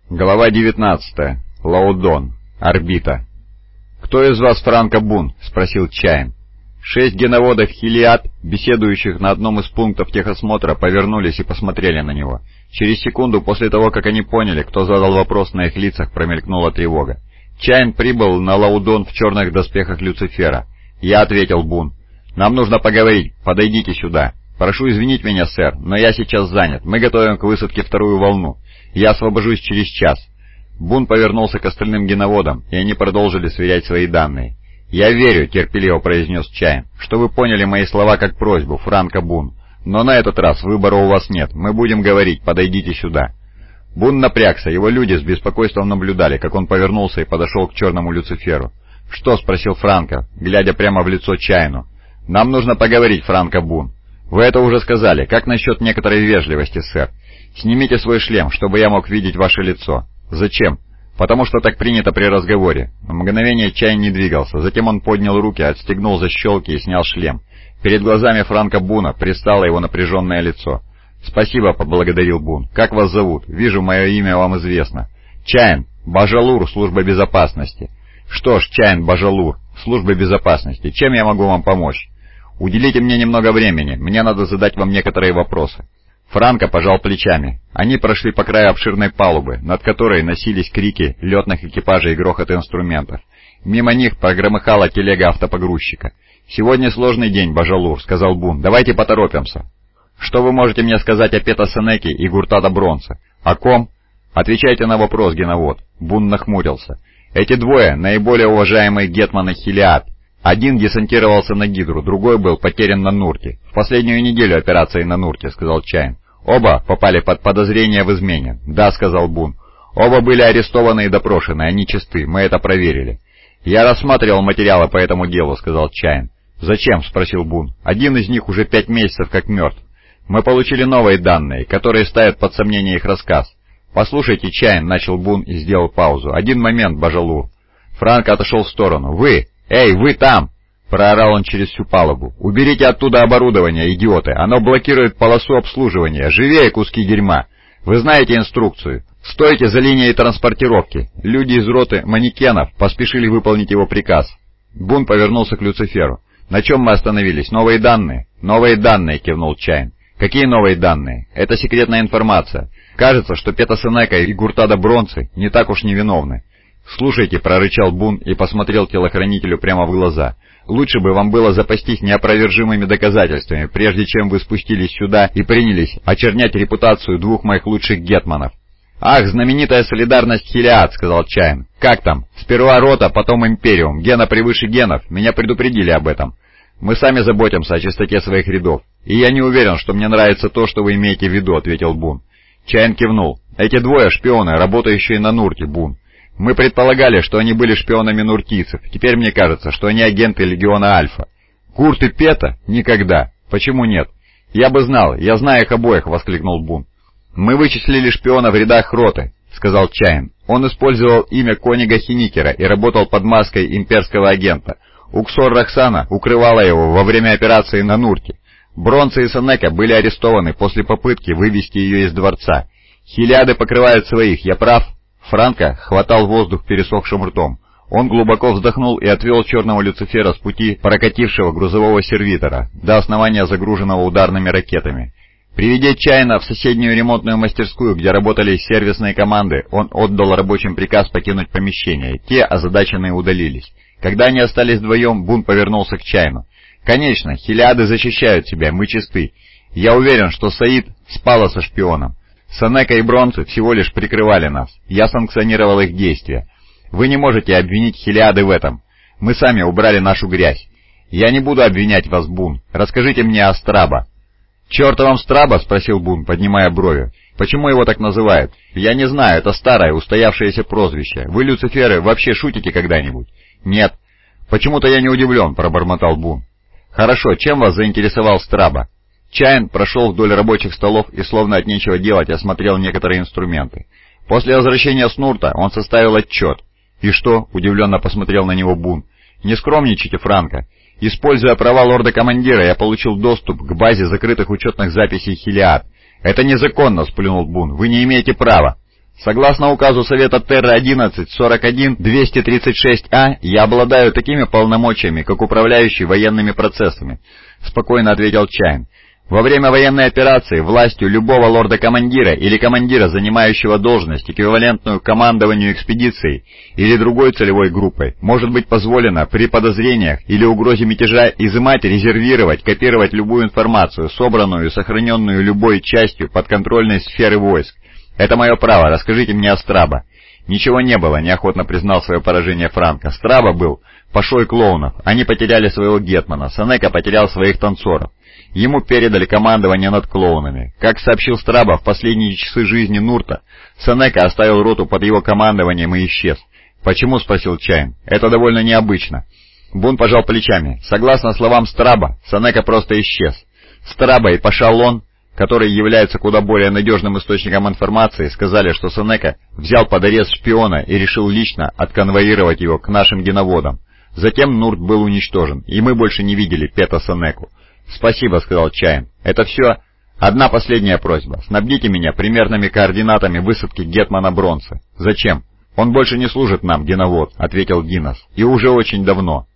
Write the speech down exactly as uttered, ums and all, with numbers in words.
Глава девятнадцатая. Лаудон. Орбита. «Кто из вас Франко Бун?» — спросил Чайн. Шесть геноводов Хилиад, беседующих на одном из пунктов техосмотра, повернулись и посмотрели на него. Через секунду после того, как они поняли, кто задал вопрос, на их лицах промелькнула тревога. Чайн прибыл на Лаудон в черных доспехах Люцифера. «Я», — ответил Бун. «Нам нужно поговорить. Подойдите сюда. Прошу извинить меня, сэр, но я сейчас занят. Мы готовим к высадке вторую волну. Я освобожусь через час». Бун повернулся к остальным геноводам, и они продолжили сверять свои данные. «Я верю», — терпеливо произнес Чайн, — «что вы поняли мои слова как просьбу, Франко Бун. Но на этот раз выбора у вас нет. Мы будем говорить. Подойдите сюда». Бун напрягся. Его люди с беспокойством наблюдали, как он повернулся и подошел к черному Люциферу. «Что?» — спросил Франко, глядя прямо в лицо Чайну. «Нам нужно поговорить, Франко Бун». «Вы это уже сказали. Как насчет некоторой вежливости, сэр? Снимите свой шлем, чтобы я мог видеть ваше лицо». «Зачем?» «Потому что так принято при разговоре». На мгновение Чайн не двигался, затем он поднял руки, отстегнул защелки и снял шлем. Перед глазами Франко Буна предстало его напряженное лицо. «Спасибо», — поблагодарил Бун. «Как вас зовут? Вижу, мое имя вам известно». «Чайн. Бажалур, служба безопасности». «Что ж, Чайн Бажалур, служба безопасности. Чем я могу вам помочь?» «Уделите мне немного времени. Мне надо задать вам некоторые вопросы». Франко пожал плечами. Они прошли по краю обширной палубы, над которой носились крики летных экипажей и грохот инструментов. Мимо них прогромыхала телега автопогрузчика. «Сегодня сложный день, Бажалур», — сказал Бун. «Давайте поторопимся». «Что вы можете мне сказать о Пето Сенеке и Гуртадо Бронце?» «О ком?» «Отвечайте на вопрос, геновод». Бун нахмурился. «Эти двое — наиболее уважаемые гетманы Хилиад. Один десантировался на Гидру, другой был потерян на Нурте. В последнюю неделю операции на Нурте», — сказал Чайн. «Оба попали под подозрение в измене». «Да», — сказал Бун. «Оба были арестованы и допрошены, они чисты, мы это проверили». «Я рассматривал материалы по этому делу», — сказал Чайн. «Зачем?» — спросил Бун. «Один из них уже пять месяцев как мертв. Мы получили новые данные, которые ставят под сомнение их рассказ». «Послушайте, Чайн», — начал Бун и сделал паузу. «Один момент, Бажалур». Франко отошел в сторону. «Вы! Эй, вы там!» — проорал он через всю палубу. «Уберите оттуда оборудование, идиоты! Оно блокирует полосу обслуживания! Живее, куски дерьма! Вы знаете инструкцию! Стойте за линией транспортировки!» Люди из роты манекенов поспешили выполнить его приказ. Бун повернулся к Люциферу. «На чем мы остановились? Новые данные?» «Новые данные», — кивнул Чайн. «Какие новые данные?» «Это секретная информация. Кажется, что Пето Сенека и Гуртадо Бронце не так уж невиновны». «Слушайте», — прорычал Бун и посмотрел телохранителю прямо в глаза, — «лучше бы вам было запастись неопровержимыми доказательствами, прежде чем вы спустились сюда и принялись очернять репутацию двух моих лучших гетманов». «Ах, знаменитая солидарность Хилиад», — сказал Чайн. «Как там? Сперва рота, потом империум. Гена превыше генов. Меня предупредили об этом. Мы сами заботимся о чистоте своих рядов. И я не уверен, что мне нравится то, что вы имеете в виду», — ответил Бун. Чайн кивнул. «Эти двое шпионы, работающие на Нурте, Бун. Мы предполагали, что они были шпионами нуртийцев. Теперь мне кажется, что они агенты Легиона Альфа». «Гурт и Пето? Никогда. Почему нет?» «Я бы знал. Я знаю их обоих», — воскликнул Бун. «Мы вычислили шпиона в рядах роты», — сказал Чайн. «Он использовал имя Конига Хиникера и работал под маской имперского агента. Уксор Роксана укрывала его во время операции на Нурте. Бронце и Сенека были арестованы после попытки вывести ее из дворца. Хилиады покрывают своих, я прав?» Франко хватал воздух пересохшим ртом. Он глубоко вздохнул и отвел черного Люцифера с пути прокатившего грузового сервитора до основания загруженного ударными ракетами. Приведя Чайна в соседнюю ремонтную мастерскую, где работали сервисные команды, он отдал рабочим приказ покинуть помещение. Те, озадаченные, удалились. Когда они остались вдвоем, Бун повернулся к Чайну. «Конечно, Хилиады защищают себя, мы чисты. Я уверен, что Саид спала со шпионом. Сенека и Бронце всего лишь прикрывали нас. Я санкционировал их действия. Вы не можете обвинить Хилиады в этом. Мы сами убрали нашу грязь. Я не буду обвинять вас, Бун. Расскажите мне о Страбо». «Черт вам Страбо?» — спросил Бун, поднимая брови. «Почему его так называют?» «Я не знаю, это старое, устоявшееся прозвище. Вы, Люциферы, вообще шутите когда-нибудь?» «Нет». «Почему-то я не удивлен», — пробормотал Бун. «Хорошо, чем вас заинтересовал Страбо?» Чайн прошел вдоль рабочих столов и, словно от нечего делать, осмотрел некоторые инструменты. После возвращения с Нурта он составил отчет. «И что?» — удивленно посмотрел на него Бун. «Не скромничайте, Франко. Используя права лорда-командира, я получил доступ к базе закрытых учетных записей Хилиад». «Это незаконно», — сплюнул Бун. «Вы не имеете права». Согласно указу Совета Терра одиннадцать сорок один двести тридцать шесть А, я обладаю такими полномочиями, как управляющий военными процессами», — спокойно ответил Чайн. «Во время военной операции властью любого лорда-командира или командира, занимающего должность, эквивалентную командованию экспедицией или другой целевой группой, может быть позволено при подозрениях или угрозе мятежа изымать, резервировать, копировать любую информацию, собранную и сохраненную любой частью подконтрольной сферы войск. Это мое право, расскажите мне о Страбо». «Ничего не было», — неохотно признал свое поражение Франко. «Страбо был пашой клоунов, они потеряли своего гетмана, Сенека потерял своих танцоров. Ему передали командование над клоунами. Как сообщил Страбо, в последние часы жизни Нурта Сенека оставил роту под его командованием и исчез». «Почему?» — спросил Чайн. «Это довольно необычно». Бун пожал плечами. Согласно словам Страбо, Сенека просто исчез. Страбо и Паша Лон, которые являются куда более надежным источником информации, сказали, что Сенека взял под арест шпиона и решил лично отконвоировать его к нашим геноводам. Затем Нурт был уничтожен, и мы больше не видели Пета Сенеку. «Спасибо», — сказал Чайн. «Это все? Одна последняя просьба. Снабдите меня примерными координатами высадки гетмана Бронса». «Зачем?» «Он больше не служит нам, геновод», — ответил Гиннес. «И уже очень давно».